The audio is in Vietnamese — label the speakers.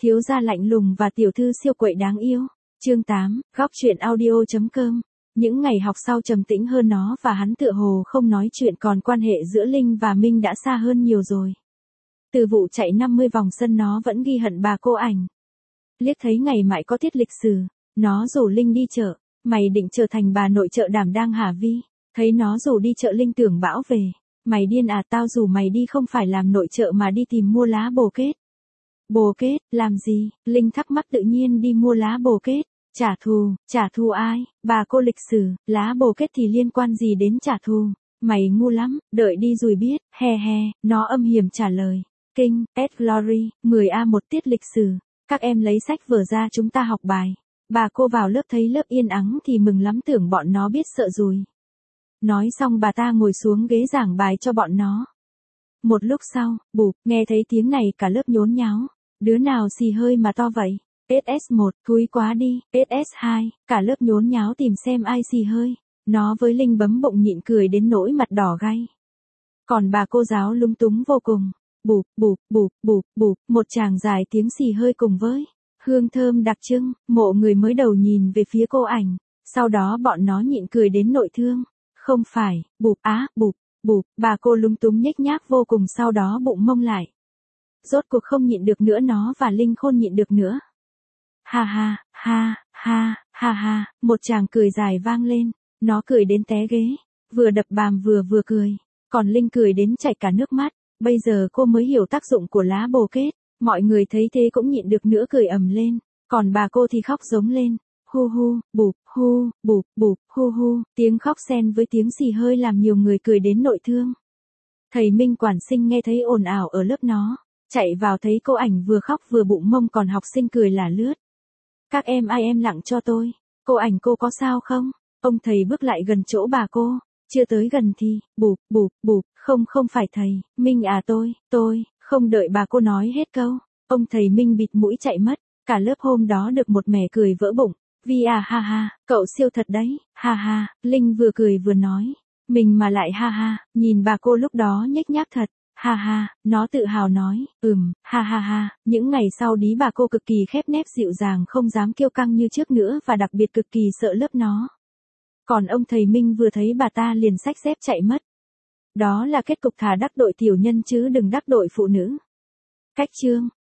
Speaker 1: Thiếu gia lạnh lùng và tiểu thư siêu quậy đáng yêu. Chương 8, góc truyện audio.com. Những ngày học sau trầm tĩnh hơn nó và hắn tựa hồ không nói chuyện, còn quan hệ giữa Linh và Minh đã xa hơn nhiều rồi. Từ vụ chạy 50 vòng sân nó vẫn ghi hận bà cô ảnh. Liếc thấy ngày mãi có tiết lịch sử, nó rủ Linh đi chợ. Mày định trở thành bà nội chợ đảm đang hả Vi? Thấy nó rủ đi chợ Linh tưởng bão về. Mày điên à, tao rủ mày đi không phải làm nội trợ mà đi tìm mua lá bồ kết. Bồ kết, làm gì? Linh thắc mắc, tự nhiên đi mua lá bồ kết. Trả thù ai? Bà cô lịch sử, lá bồ kết thì liên quan gì đến trả thù? Mày ngu lắm, đợi đi rồi biết, he he, nó âm hiểm trả lời. Kinh, S Glory, 10A một tiết lịch sử. Các em lấy sách vở ra chúng ta học bài. Bà cô vào lớp thấy lớp yên ắng thì mừng lắm, tưởng bọn nó biết sợ rồi. Nói xong bà ta ngồi xuống ghế giảng bài cho bọn nó. Một lúc sau, bụp, nghe thấy tiếng này cả lớp nhốn nháo. Đứa nào xì hơi mà to vậy? SS1, thúi quá đi. SS2, cả lớp nhốn nháo tìm xem ai xì hơi. Nó với Linh bấm bụng nhịn cười đến nỗi mặt đỏ gay. Còn bà cô giáo lúng túng vô cùng. Bụp, bụp, bụp, bụp, bụp, một tràng dài tiếng xì hơi cùng với hương thơm đặc trưng. Mộ người mới đầu nhìn về phía cô ảnh. Sau đó bọn nó nhịn cười đến nội thương. Không phải, bụp, bụp, bụp, bà cô lúng túng nhếch nhác vô cùng, sau đó bụng mông lại. Rốt cuộc không nhịn được nữa, nó và Linh khôn nhịn được nữa. Ha ha, ha, ha, ha ha, một tràng cười dài vang lên. Nó cười đến té ghế, vừa đập bàn vừa cười. Còn Linh cười đến chảy cả nước mắt. Bây giờ cô mới hiểu tác dụng của lá bồ kết. Mọi người thấy thế cũng nhịn được nữa cười ầm lên. Còn bà cô thì khóc giống lên. Hu hu, bụp, hu, bụp, bụp, hu hu. Tiếng khóc xen với tiếng xì hơi làm nhiều người cười đến nội thương. Thầy Minh quản sinh nghe thấy ồn ào ở lớp nó. Chạy vào thấy cô ảnh vừa khóc vừa bụng mông, còn học sinh cười là lướt. Các em ai em lặng cho tôi. Cô ảnh cô có sao không? Ông thầy bước lại gần chỗ bà cô. Chưa tới gần thì, bụp, bụp, bụp, không phải thầy, Minh à, tôi, không đợi bà cô nói hết câu. Ông thầy Minh bịt mũi chạy mất. Cả lớp hôm đó được một mẻ cười vỡ bụng. Vi à, ha ha, cậu siêu thật đấy, ha ha. Linh vừa cười vừa nói. Mình mà lại ha ha, nhìn bà cô lúc đó nhếch nhác thật. Ha ha, nó tự hào nói. Ha ha ha. Những ngày sau đi bà cô cực kỳ khép nép dịu dàng, không dám kiêu căng như trước nữa, và đặc biệt cực kỳ sợ lớp nó. Còn ông thầy Minh vừa thấy bà ta liền xách dép chạy mất. Đó là kết cục, thà đắc tội tiểu nhân chứ đừng đắc tội phụ nữ. Cách chương